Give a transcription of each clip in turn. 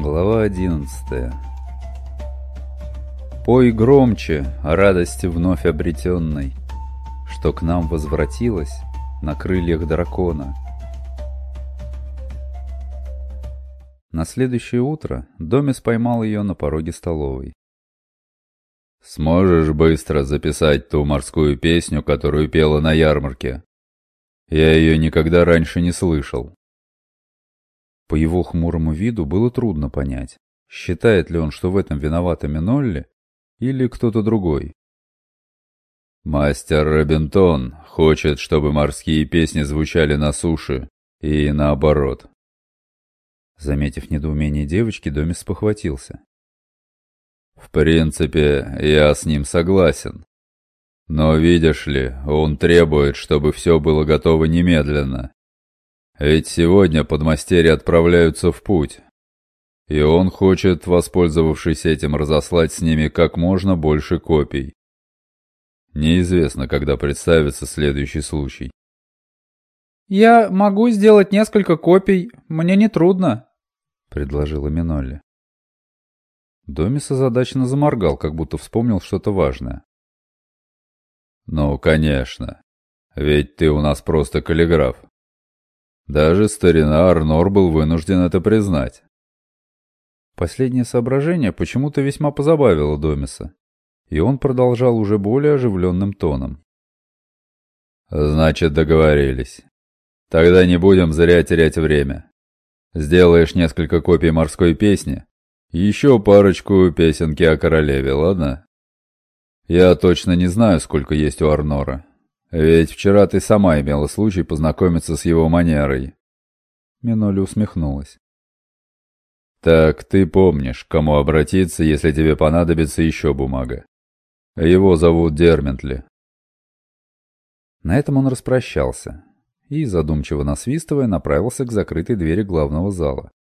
Глава 11. Пой громче о радости вновь обретенной, что к нам возвратилась на крыльях дракона. На следующее утро Домис поймал ее на пороге столовой. «Сможешь быстро записать ту морскую песню, которую пела на ярмарке? Я ее никогда раньше не слышал». По его хмурому виду было трудно понять, считает ли он, что в этом виновата Минолли или кто-то другой. «Мастер Робинтон хочет, чтобы морские песни звучали на суше, и наоборот». Заметив недоумение девочки, Домис спохватился. «В принципе, я с ним согласен. Но, видишь ли, он требует, чтобы все было готово немедленно. Ведь сегодня подмастерья отправляются в путь, и он хочет, воспользовавшись этим, разослать с ними как можно больше копий. Неизвестно, когда представится следующий случай». «Я могу сделать несколько копий, мне нетрудно», — предложила Минолли. Домис озадаченно заморгал, как будто вспомнил что-то важное. «Ну, конечно, ведь ты у нас просто каллиграф. Даже старина Арнор был вынужден это признать». Последнее соображение почему-то весьма позабавило Домиса, и он продолжал уже более оживленным тоном. «Значит, договорились. Тогда не будем зря терять время. Сделаешь несколько копий морской песни и еще парочку песенки о королеве, ладно? Я точно не знаю, сколько есть у Арнора. Ведь вчера ты сама имела случай познакомиться с его манерой». Минолли усмехнулась. «Так ты помнишь, к кому обратиться, если тебе понадобится еще бумага. Его зовут Дерментли». На этом он распрощался и, задумчиво насвистывая, направился к закрытой двери главного зала.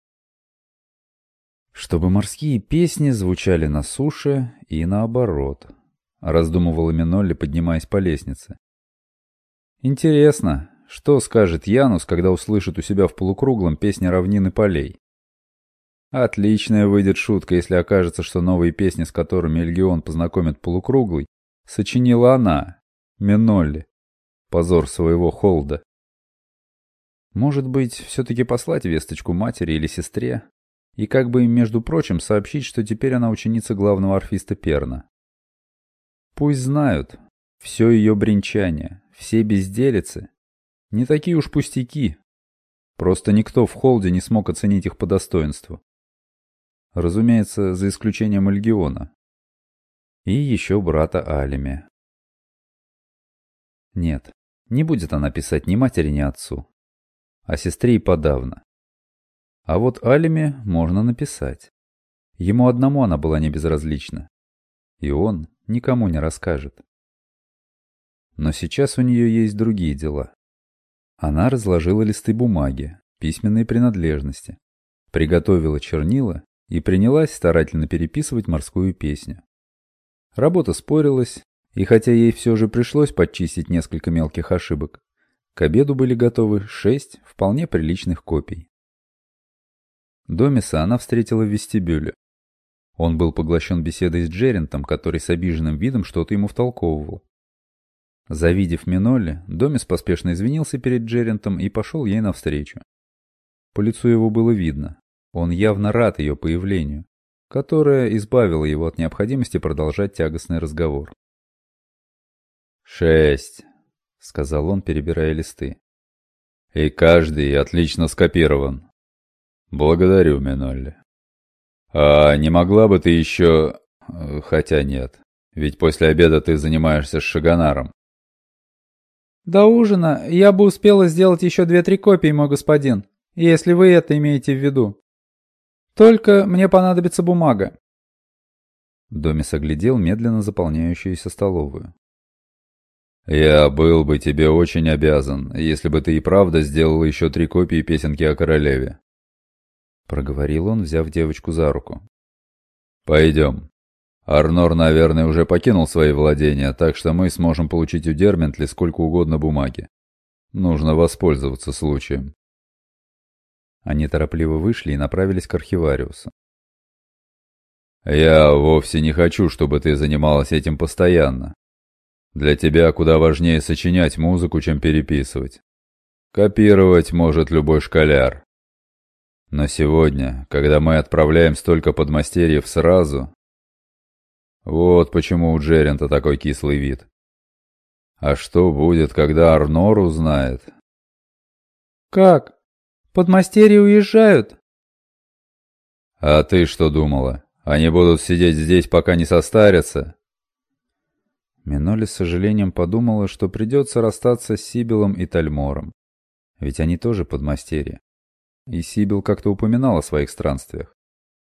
«Чтобы морские песни звучали на суше и наоборот», — раздумывала Минолли, поднимаясь по лестнице. «Интересно, что скажет Янус, когда услышит у себя в полукруглом песни равнины полей? Отличная выйдет шутка, если окажется, что новые песни, с которыми Эльгион познакомит полукруглый, сочинила она, Минолли. Позор своего холда. Может быть, все-таки послать весточку матери или сестре, и как бы им, между прочим, сообщить, что теперь она ученица главного орфиста Перна. Пусть знают, все ее бренчание, все безделицы, не такие уж пустяки. Просто никто в холде не смог оценить их по достоинству. Разумеется, за исключением Эльгиона. И еще брата Алиме. Нет, не будет она писать ни матери, ни отцу. А сестре и подавно. А вот Алиме можно написать. Ему одному она была не безразлична. И он никому не расскажет. Но сейчас у нее есть другие дела. Она разложила листы бумаги, письменные принадлежности, приготовила чернила и принялась старательно переписывать морскую песню. Работа спорилась, и хотя ей все же пришлось подчистить несколько мелких ошибок, к обеду были готовы 6 вполне приличных копий. Домиса она встретила в вестибюле. Он был поглощен беседой с Джерентом, который с обиженным видом что-то ему втолковывал. Завидев Минолли, Домис поспешно извинился перед Джерентом и пошел ей навстречу. По лицу его было видно, он явно рад ее появлению, которое избавило его от необходимости продолжать тягостный разговор. 6, — сказал он, перебирая листы. «И каждый отлично скопирован. Благодарю, Минолли. А не могла бы ты еще... Хотя нет, ведь после обеда ты занимаешься с Шагонаром». «До ужина я бы успела сделать еще 2-3 копии, мой господин, если вы это имеете в виду. Только мне понадобится бумага». Домис оглядел медленно заполняющуюся столовую. «Я был бы тебе очень обязан, если бы ты и правда сделала еще 3 копии песенки о королеве», — проговорил он, взяв девочку за руку. «Пойдем. Арнор, наверное, уже покинул свои владения, так что мы сможем получить у Дерментли сколько угодно бумаги. Нужно воспользоваться случаем». Они торопливо вышли и направились к архивариусу. «Я вовсе не хочу, чтобы ты занималась этим постоянно. Для тебя куда важнее сочинять музыку, чем переписывать. Копировать может любой школяр. Но сегодня, когда мы отправляем столько подмастерьев сразу... Вот почему у Джерента такой кислый вид. А что будет, когда Арнор узнает?» «Как? Подмастерья уезжают?» «А ты что думала? Они будут сидеть здесь, пока не состарятся?» Миноли с сожалением подумала, что придется расстаться с Сибилом и Тальмором. Ведь они тоже подмастерья. И Сибил как-то упоминал о своих странствиях.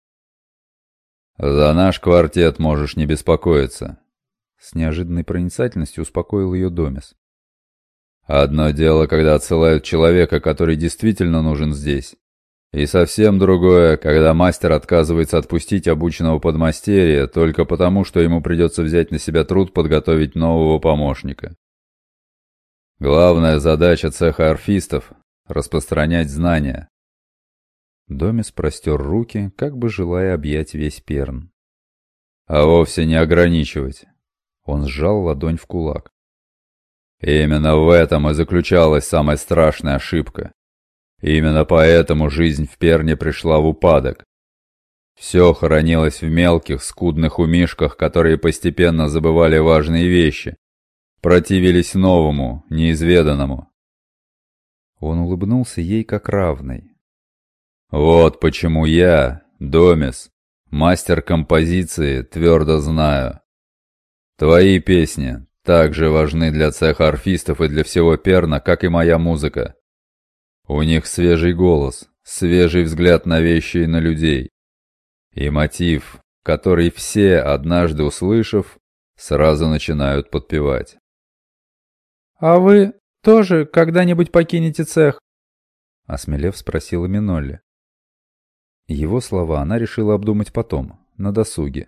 «За наш квартет можешь не беспокоиться», — с неожиданной проницательностью успокоил ее Домис. «Одно дело, когда отсылают человека, который действительно нужен здесь. И совсем другое, когда мастер отказывается отпустить обученного подмастерья только потому, что ему придется взять на себя труд подготовить нового помощника. Главная задача цеха орфистов — распространять знания». Домис простер руки, как бы желая объять весь Перн. «А вовсе не ограничивать». Он сжал ладонь в кулак. «Именно в этом и заключалась самая страшная ошибка. Именно поэтому жизнь в Перне пришла в упадок. Все хоронилось в мелких, скудных умишках, которые постепенно забывали важные вещи, противились новому, неизведанному». Он улыбнулся ей как равный. «Вот почему я, Домис, мастер композиции, твердо знаю. Твои песни так же важны для цеха орфистов и для всего Перна, как и моя музыка. У них свежий голос, свежий взгляд на вещи и на людей. И мотив, который все, однажды услышав, сразу начинают подпевать». «А вы тоже когда-нибудь покинете цех?» — осмелев спросила Минолли. Его слова она решила обдумать потом, на досуге.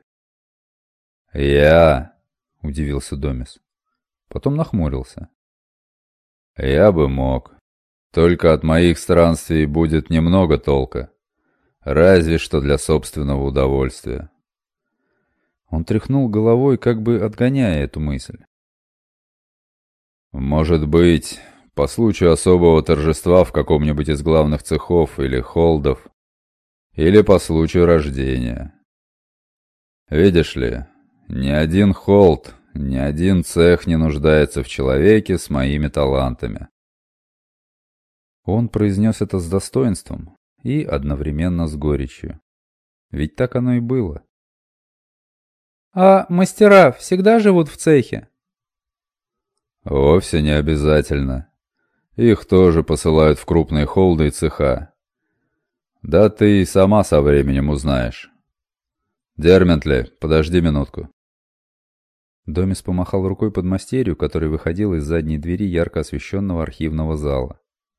«Я?» — удивился Домис. Потом нахмурился. «Я бы мог. Только от моих странствий будет немного толка. Разве что для собственного удовольствия». Он тряхнул головой, как бы отгоняя эту мысль. «Может быть, по случаю особого торжества в каком-нибудь из главных цехов или холдов, или по случаю рождения. Видишь ли, ни один холд, ни один цех не нуждается в человеке с моими талантами». Он произнес это с достоинством и одновременно с горечью. Ведь так оно и было. «А мастера всегда живут в цехе?» «Вовсе не обязательно. Их тоже посылают в крупные холды и цеха. Да ты и сама со временем узнаешь. Дерментли, подожди минутку». Домис помахал рукой подмастерью, который выходил из задней двери ярко освещенного архивного зала.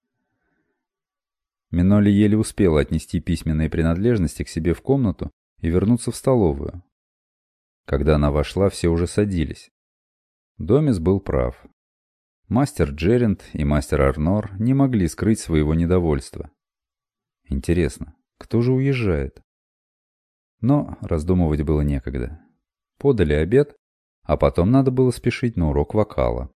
Миноли еле успела отнести письменные принадлежности к себе в комнату и вернуться в столовую. Когда она вошла, все уже садились. Домис был прав. Мастер Джерент и мастер Арнор не могли скрыть своего недовольства. Интересно, кто же уезжает? Но раздумывать было некогда. Подали обед, а потом надо было спешить на урок вокала.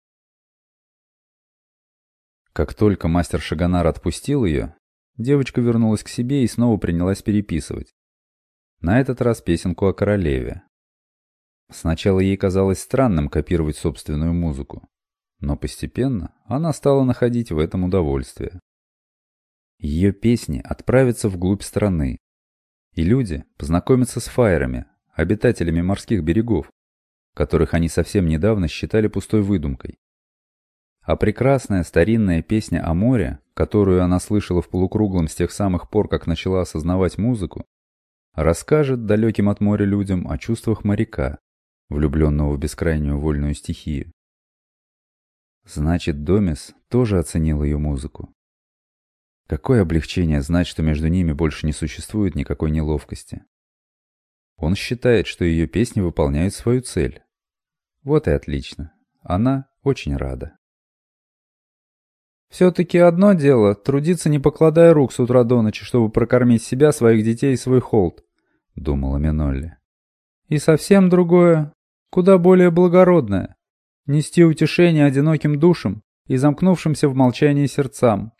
Как только мастер Шагонар отпустил ее, девочка вернулась к себе и снова принялась переписывать. На этот раз песенку о королеве. Сначала ей казалось странным копировать собственную музыку, но постепенно она стала находить в этом удовольствие. Ее песни отправятся вглубь страны, и люди познакомятся с фаерами, обитателями морских берегов, которых они совсем недавно считали пустой выдумкой. А прекрасная старинная песня о море, которую она слышала в полукруглом с тех самых пор, как начала осознавать музыку, расскажет далеким от моря людям о чувствах моряка, влюбленного в бескрайнюю вольную стихию. Значит, Домис тоже оценил ее музыку. Какое облегчение знать, что между ними больше не существует никакой неловкости. Он считает, что ее песни выполняют свою цель. Вот и отлично. Она очень рада. Все-таки одно дело — трудиться, не покладая рук с утра до ночи, чтобы прокормить себя, своих детей и свой холд, — думала Минолли. И совсем другое, куда более благородное — нести утешение одиноким душам и замкнувшимся в молчании сердцам.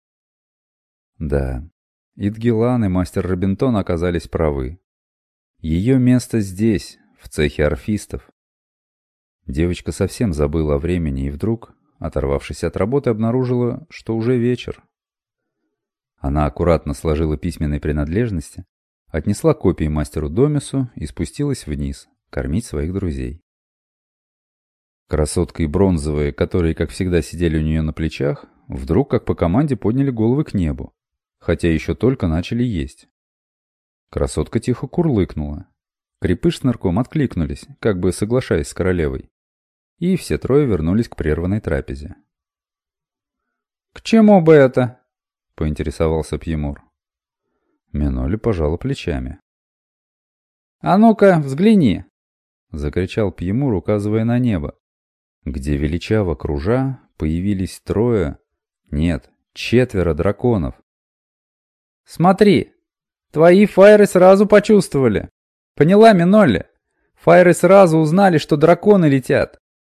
Да, и Дгилан, и мастер Робинтон оказались правы. Ее место здесь, в цехе орфистов. Девочка совсем забыла о времени и вдруг, оторвавшись от работы, обнаружила, что уже вечер. Она аккуратно сложила письменные принадлежности, отнесла копии мастеру Домису и спустилась вниз, кормить своих друзей. Красотка и Бронзовая, которые, как всегда, сидели у нее на плечах, вдруг, как по команде, подняли головы к небу, хотя еще только начали есть. Красотка тихо курлыкнула. Крепыш с Нырком откликнулись, как бы соглашаясь с королевой. И все трое вернулись к прерванной трапезе. «К чему бы это?» — поинтересовался Пьемур. Минолли пожала плечами. «А ну-ка, взгляни!» — закричал Пьемур, указывая на небо, где величаво кружа появились трое, нет, 4 драконов. «Смотри, твои файры сразу почувствовали. Поняла, Минолли? Файры сразу узнали, что драконы летят».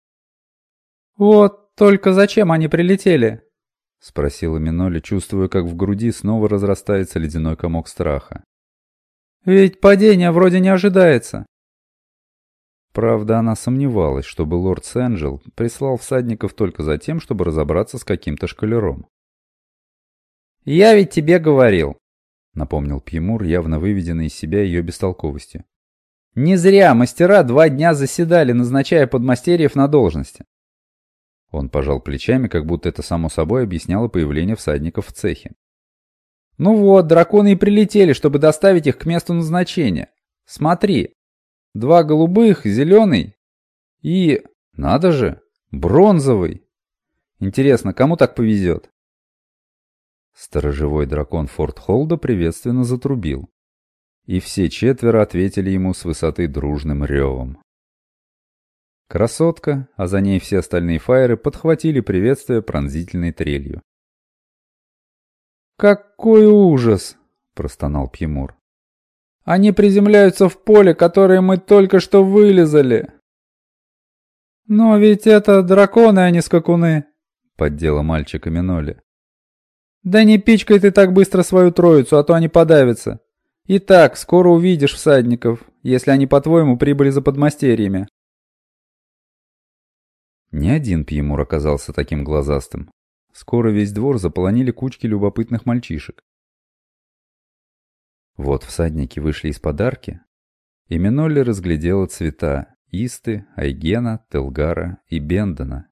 «Вот только зачем они прилетели?» — спросила Минолли, чувствуя, как в груди снова разрастается ледяной комок страха. «Ведь падение вроде не ожидается». Правда, она сомневалась, чтобы лорд Сенджел прислал всадников только за тем, чтобы разобраться с каким-то шкалером. «Я ведь тебе говорил», — напомнил Пьемур, явно выведенный из себя ее бестолковостью. «Не зря мастера 2 дня заседали, назначая подмастерьев на должности». Он пожал плечами, как будто это само собой объясняло появление всадников в цехе. «Ну вот, драконы и прилетели, чтобы доставить их к месту назначения. Смотри, 2 голубых, зеленый и, надо же, бронзовый. Интересно, кому так повезет?» Сторожевой дракон Форт Холда приветственно затрубил. И все 4 ответили ему с высоты дружным ревом. Красотка, а за ней все остальные файры подхватили приветствие пронзительной трелью. «Какой ужас!» — простонал Пьемур. «Они приземляются в поле, которое мы только что вылезали!» «Но ведь это драконы, а не скакуны!» — поддела мальчика Минолли. «Да не пичкай ты так быстро свою троицу, а то они подавятся. Итак, скоро увидишь всадников, если они, по-твоему, прибыли за подмастерьями». Ни один Пьемур оказался таким глазастым. Скоро весь двор заполонили кучки любопытных мальчишек. Вот всадники вышли из подарки, и Минолли разглядела цвета Исты, Айгена, Телгара и Бендена.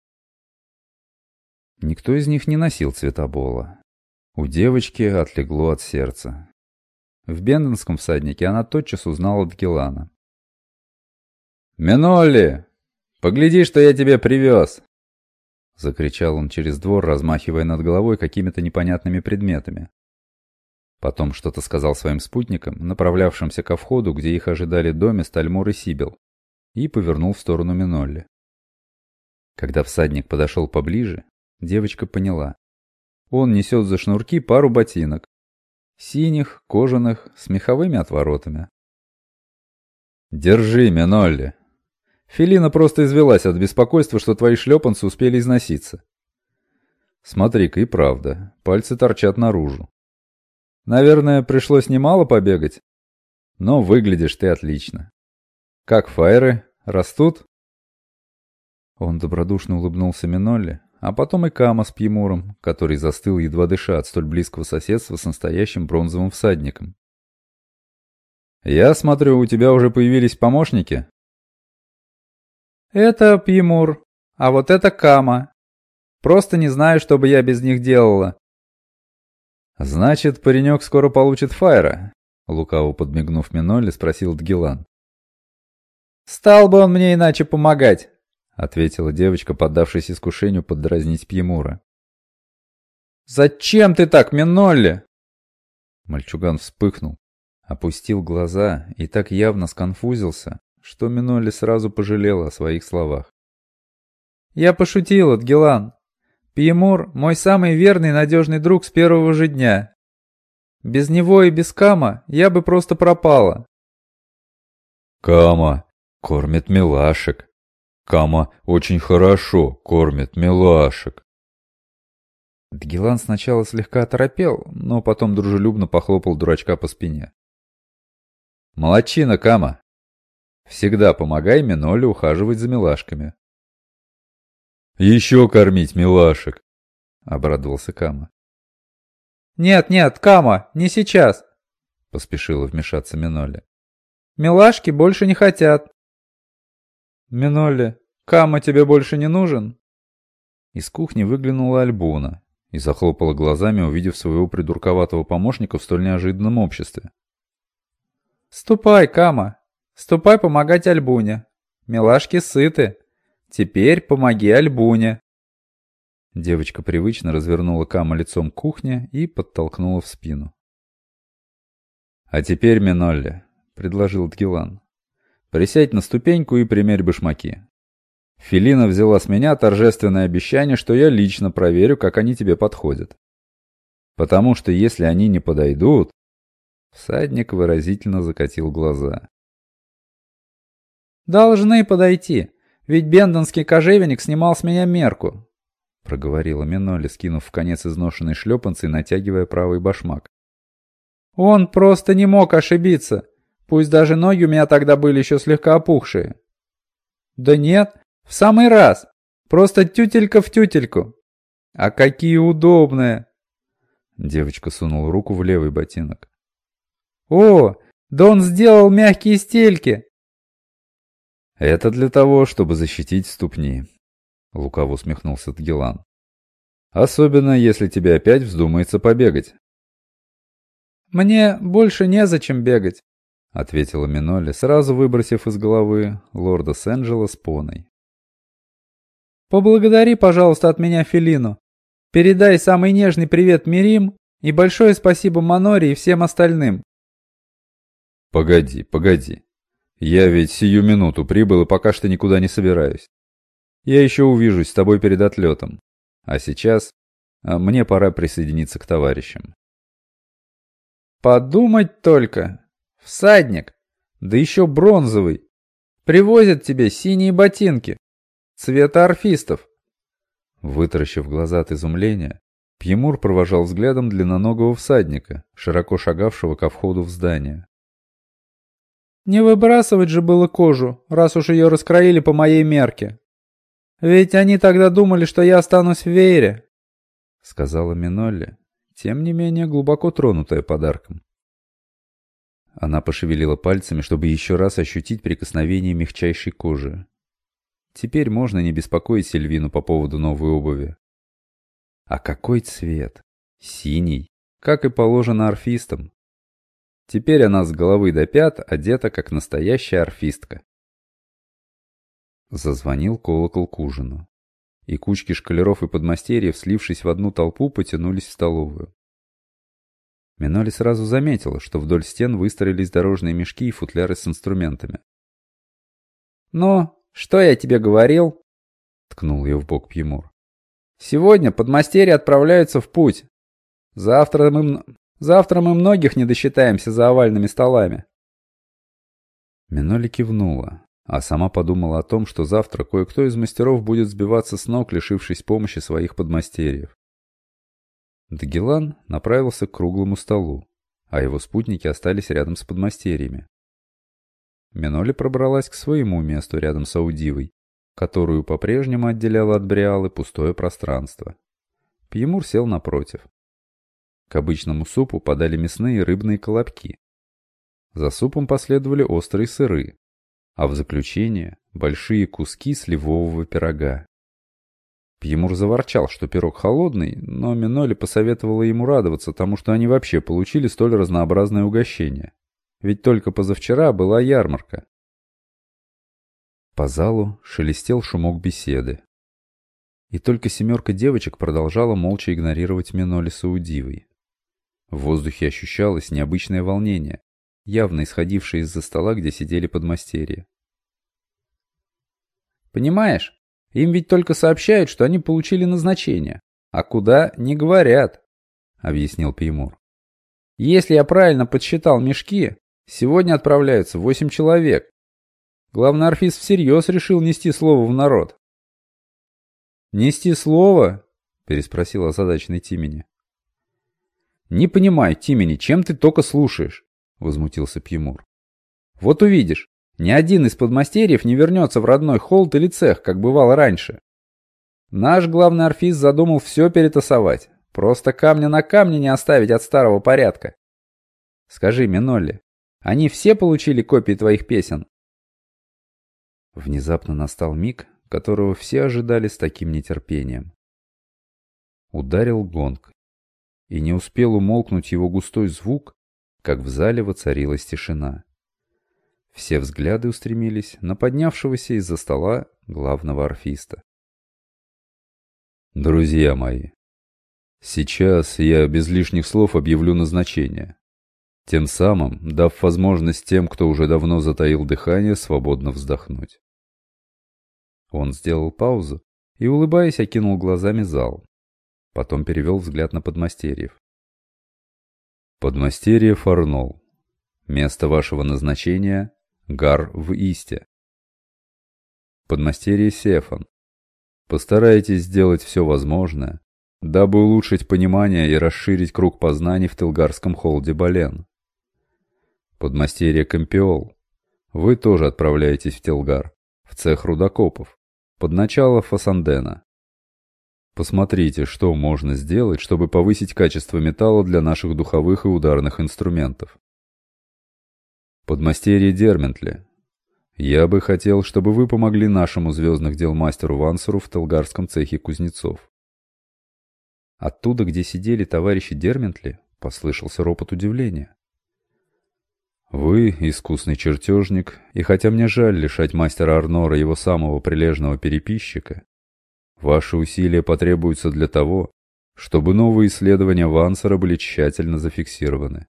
Никто из них не носил цвета Бола. У девочки отлегло от сердца. В бенденском всаднике она тотчас узнала Дгилана. «Минолли! Погляди, что я тебе привез!» — закричал он через двор, размахивая над головой какими-то непонятными предметами. Потом что-то сказал своим спутникам, направлявшимся ко входу, где их ожидали Домис, Тальмор и Сибил, и повернул в сторону Минолли. Когда всадник подошел поближе, девочка поняла. Он несет за шнурки пару ботинок. Синих, кожаных, с меховыми отворотами. «Держи, Минолли!» Фелина просто извелась от беспокойства, что твои шлепанцы успели износиться. Смотри-ка, и правда, пальцы торчат наружу. Наверное, пришлось немало побегать, но выглядишь ты отлично. Как файры? Растут?» Он добродушно улыбнулся Минолли, а потом и Кама с Пьемуром, который застыл, едва дыша от столь близкого соседства с настоящим бронзовым всадником. «Я смотрю, у тебя уже появились помощники?» «Это Пьемур, а вот это Кама. Просто не знаю, что бы я без них делала». «Значит, паренек скоро получит файра?» — лукаво подмигнув Минолли, спросил Дгилан. «Стал бы он мне иначе помогать», — ответила девочка, поддавшись искушению поддразнить Пьемура. «Зачем ты так, Минолли?» Мальчуган вспыхнул, опустил глаза и так явно сконфузился, что Минолли сразу пожалела о своих словах. «Я пошутила, Дгилан. Пьемур – мой самый верный и надежный друг с первого же дня. Без него и без Кама я бы просто пропала. Кама кормит милашек. Кама очень хорошо кормит милашек. Дгилан сначала слегка оторопел, но потом дружелюбно похлопал дурачка по спине. Молодчина, Кама. Всегда помогай Миноле ухаживать за милашками. Еще кормить милашек, обрадовался Кама. Нет, Кама, не сейчас, поспешила вмешаться Миноле. Милашки больше не хотят. Миноле, Кама тебе больше не нужен? Из кухни выглянула Альбуна и захлопала глазами, увидев своего придурковатого помощника в столь неожиданном обществе. «Ступай, Кама, ступай помогать Альбуне. Милашки сыты. Теперь помоги Альбуне». Девочка привычно развернула Кама лицом к кухне и подтолкнула в спину. «А теперь, Минолле», — предложил Дгилан, — «присядь на ступеньку и примерь башмаки. Фелина взяла с меня торжественное обещание, что я лично проверю, как они тебе подходят. Потому что если они не подойдут...» Всадник выразительно закатил глаза. «Должны подойти, ведь бендонский кожевенник снимал с меня мерку», — проговорила Миноле, скинув в конец изношенной шлепанцы и натягивая правый башмак. «Он просто не мог ошибиться, пусть даже ноги у меня тогда были еще слегка опухшие». «Да нет, в самый раз, просто тютелька в тютельку. А какие удобные!» Девочка сунула руку в левый ботинок. «О, да он сделал мягкие стельки!» «Это для того, чтобы защитить ступни», — лукаво усмехнулся Дгилан. «Особенно, если тебе опять вздумается побегать». «Мне больше незачем бегать», — ответила Миноле, сразу выбросив из головы лорда Сенджела с Поной. «Поблагодари, пожалуйста, от меня Фелину. Передай самый нежный привет Мирим и большое спасибо Маноре и всем остальным». «Погоди. Я ведь сию минуту прибыл и пока что никуда не собираюсь. Я еще увижусь с тобой перед отлетом. А сейчас мне пора присоединиться к товарищам». «Подумать только! Всадник! Да еще бронзовый! Привозят тебе синие ботинки! Цвета орфистов!» Вытаращив глаза от изумления, Пьемур провожал взглядом длинноногого всадника, широко шагавшего ко входу в здание. «Не выбрасывать же было кожу, раз уж ее раскроили по моей мерке. Ведь они тогда думали, что я останусь в Веере», — сказала Минолле, тем не менее глубоко тронутая подарком. Она пошевелила пальцами, чтобы еще раз ощутить прикосновение мягчайшей кожи. Теперь можно не беспокоить Сильвину по поводу новой обуви. А какой цвет? Синий, как и положено орфистам. Теперь она с головы до пят одета, как настоящая орфистка. Зазвонил колокол к ужину, и кучки школяров и подмастерьев, слившись в одну толпу, потянулись в столовую. Миноле сразу заметила, что вдоль стен выстроились дорожные мешки и футляры с инструментами. «Ну, что я тебе говорил?» — ткнул ее в бок Пьемур. «Сегодня подмастерья отправляются в путь. Завтра мы многих не досчитаемся за овальными столами». Миноле кивнула, а сама подумала о том, что завтра кое-кто из мастеров будет сбиваться с ног, лишившись помощи своих подмастерьев. Дгилан направился к круглому столу, а его спутники остались рядом с подмастерьями. Миноле пробралась к своему месту рядом с Аудивой, которую по-прежнему отделяло от Бриалы пустое пространство. Пьемур сел напротив. К обычному супу подали мясные и рыбные колобки. За супом последовали острые сыры, а в заключение большие куски сливового пирога. Пьемур заворчал, что пирог холодный, но Миноле посоветовала ему радоваться тому, что они вообще получили столь разнообразное угощение. Ведь только позавчера была ярмарка. По залу шелестел шумок беседы. И только 7 девочек продолжала молча игнорировать Миноле с Аудивой. В воздухе ощущалось необычное волнение, явно исходившее из-за стола, где сидели подмастерья. «Понимаешь, им ведь только сообщают, что они получили назначение, А куда — не говорят, — объяснил Пеймур. Если я правильно подсчитал мешки, сегодня отправляются 8 человек. Главный орфист всерьез решил нести слово в народ. «Нести слово?» — переспросил озадаченный Тимени. «Не понимаю, Тимени, чем ты только слушаешь?» — возмутился Пьемур. «Вот увидишь, ни один из подмастерьев не вернется в родной холд или цех, как бывало раньше. Наш главный орфист задумал все перетасовать, просто камня на камне не оставить от старого порядка. Скажи, Минолли, они все получили копии твоих песен?» Внезапно настал миг, которого все ожидали с таким нетерпением. Ударил гонг, и не успел умолкнуть его густой звук, как в зале воцарилась тишина. Все взгляды устремились на поднявшегося из-за стола главного орфиста. Друзья мои, сейчас я без лишних слов объявлю назначение, тем самым дав возможность тем, кто уже давно затаил дыхание, свободно вздохнуть. Он сделал паузу и, улыбаясь, окинул глазами зал. Потом перевел взгляд на подмастерьев. Подмастерье Фарнол. Место вашего назначения — Гар в Исте. Подмастерье Сефан. Постарайтесь сделать все возможное, дабы улучшить понимание и расширить круг познаний в Телгарском холде Бален. Подмастерье Компиол. Вы тоже отправляетесь в Телгар, в цех рудокопов, под начало Фасандена. Посмотрите, что можно сделать, чтобы повысить качество металла для наших духовых и ударных инструментов. Подмастерье Дерментли. Я бы хотел, чтобы вы помогли нашему звездных дел мастеру Вансеру в Телгарском цехе кузнецов. Оттуда, где сидели товарищи Дерментли, послышался ропот удивления. Вы искусный чертежник, и хотя мне жаль лишать мастера Арнора его самого прилежного переписчика, ваши усилия потребуются для того, чтобы новые исследования Вансера были тщательно зафиксированы.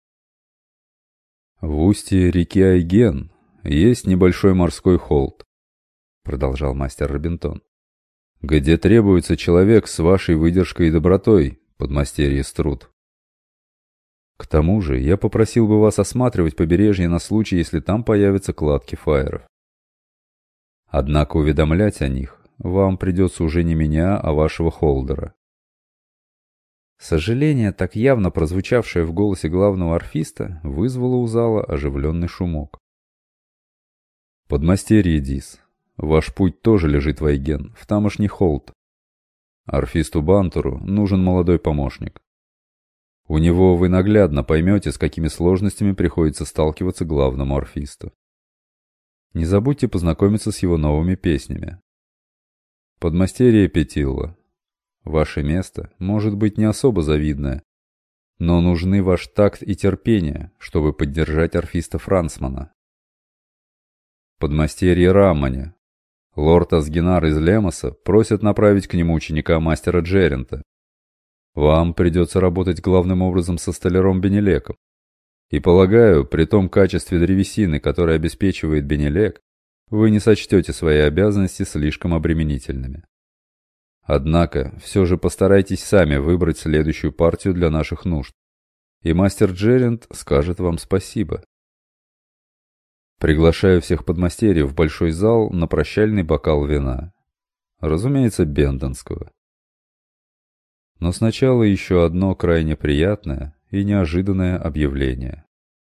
В устье реки Айген есть небольшой морской холд, продолжал мастер Робинтон, где требуется человек с вашей выдержкой и добротой, подмастерье Струд. К тому же я попросил бы вас осматривать побережье на случай, если там появятся кладки фаеров. Однако уведомлять о них вам придется уже не меня, а вашего холдера. Сожаление, так явно прозвучавшее в голосе главного орфиста, вызвало у зала оживленный шумок. Подмастерье Дис, ваш путь тоже лежит в Айген, в тамошний холд. Орфисту Бантуру нужен молодой помощник. У него вы наглядно поймете, с какими сложностями приходится сталкиваться главному орфисту. Не забудьте познакомиться с его новыми песнями. Подмастерье Петилла. Ваше место может быть не особо завидное, но нужны ваш такт и терпение, чтобы поддержать орфиста Франсмана. Подмастерье Раммане. Лорд Асгинар из Лемоса просит направить к нему ученика мастера Джерента. Вам придется работать главным образом со столяром Бенелеком. И полагаю, при том качестве древесины, которое обеспечивает Бенелек, вы не сочтете свои обязанности слишком обременительными. Однако, все же постарайтесь сами выбрать следующую партию для наших нужд, и мастер Джерент скажет вам спасибо. Приглашаю всех подмастерьев в большой зал на прощальный бокал вина. Разумеется, бендонского. Но сначала еще одно крайне приятное и неожиданное объявление.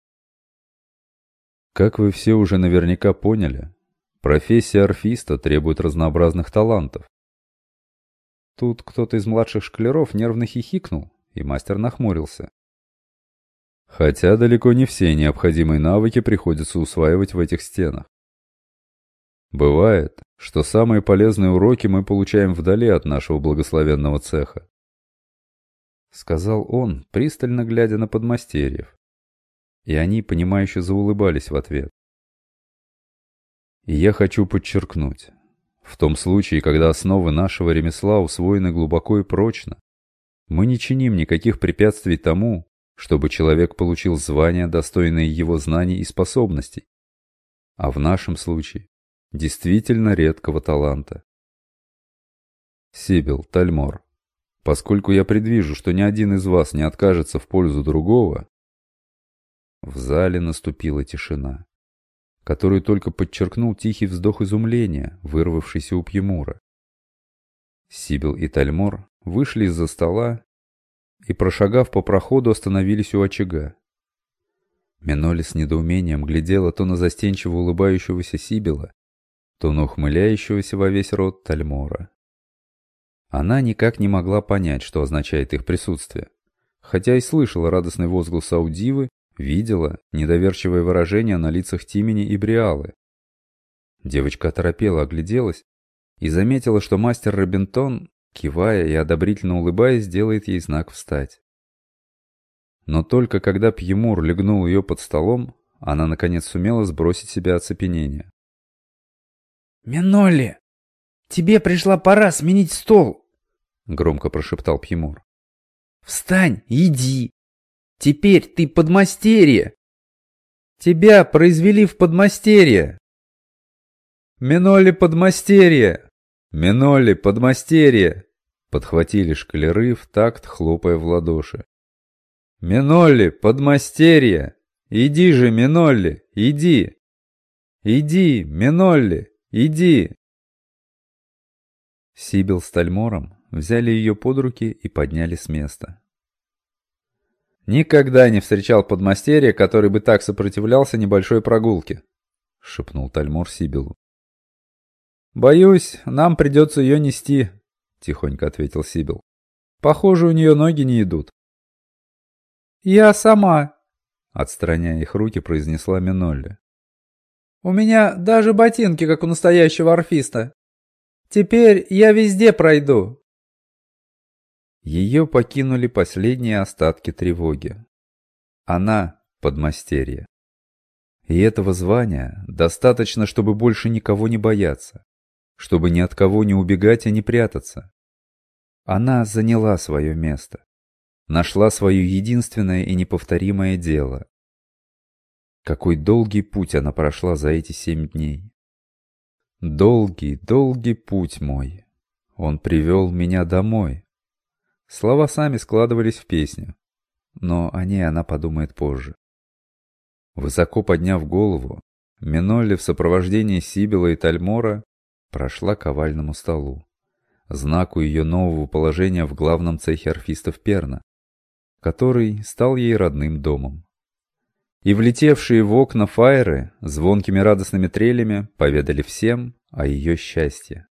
Как вы все уже наверняка поняли, профессия орфиста требует разнообразных талантов. Тут кто-то из младших школяров нервно хихикнул, и мастер нахмурился. Хотя далеко не все необходимые навыки приходится усваивать в этих стенах. Бывает, что самые полезные уроки мы получаем вдали от нашего благословенного цеха. Сказал он, пристально глядя на подмастерьев. И они, понимающе заулыбались в ответ. И я хочу подчеркнуть, в том случае, когда основы нашего ремесла усвоены глубоко и прочно, мы не чиним никаких препятствий тому, чтобы человек получил звания, достойные его знаний и способностей, а в нашем случае действительно редкого таланта. Сибил, Тальмор, Поскольку я предвижу, что ни один из вас не откажется в пользу другого. В зале наступила тишина, которую только подчеркнул тихий вздох изумления, вырвавшийся у Пьемура. Сибил и Тальмор вышли из-за стола и, прошагав по проходу, остановились у очага. Миноли с недоумением глядела то на застенчиво улыбающегося Сибила, то на ухмыляющегося во весь рот Тальмора. Она никак не могла понять, что означает их присутствие, хотя и слышала радостный возглас Аудивы, видела недоверчивое выражение на лицах Тимени и Бриалы. Девочка оторопела, огляделась и заметила, что мастер Робинтон, кивая и одобрительно улыбаясь, делает ей знак встать. Но только когда Пьемур легнул ее под столом, она наконец сумела сбросить с себя оцепенение. «Минолли, тебе пришла пора сменить стол!» — громко прошептал Пьемур. «Встань, иди! Теперь ты подмастерье! Тебя произвели в подмастерье!» «Минолли подмастерье! Минолли подмастерье!» — подхватили школяры в такт, хлопая в ладоши. «Минолли подмастерье! Иди же, Минолли, иди! Иди, Минолли, иди!» Сибил с Тальмором взяли ее под руки и подняли с места. «Никогда не встречал подмастерья, который бы так сопротивлялся небольшой прогулке», — шепнул Тальмор Сибилу. «Боюсь, нам придется ее нести», — тихонько ответил Сибил. «Похоже, у нее ноги не идут». «Я сама», — отстраняя их руки, произнесла Минолли. «У меня даже ботинки, как у настоящего орфиста. Теперь я везде пройду». Ее покинули последние остатки тревоги. Она подмастерье. И этого звания достаточно, чтобы больше никого не бояться, чтобы ни от кого не убегать и не прятаться. Она заняла свое место, нашла свое единственное и неповторимое дело. Какой долгий путь она прошла за эти 7 дней. Долгий, долгий путь мой. Он привел меня домой. Слова сами складывались в песню, но о ней она подумает позже. Высоко подняв голову, Минолли в сопровождении Сибила и Тальмора прошла к овальному столу, знаку ее нового положения в главном цехе орфистов Перна, который стал ей родным домом. И влетевшие в окна фаеры звонкими радостными трелями поведали всем о ее счастье.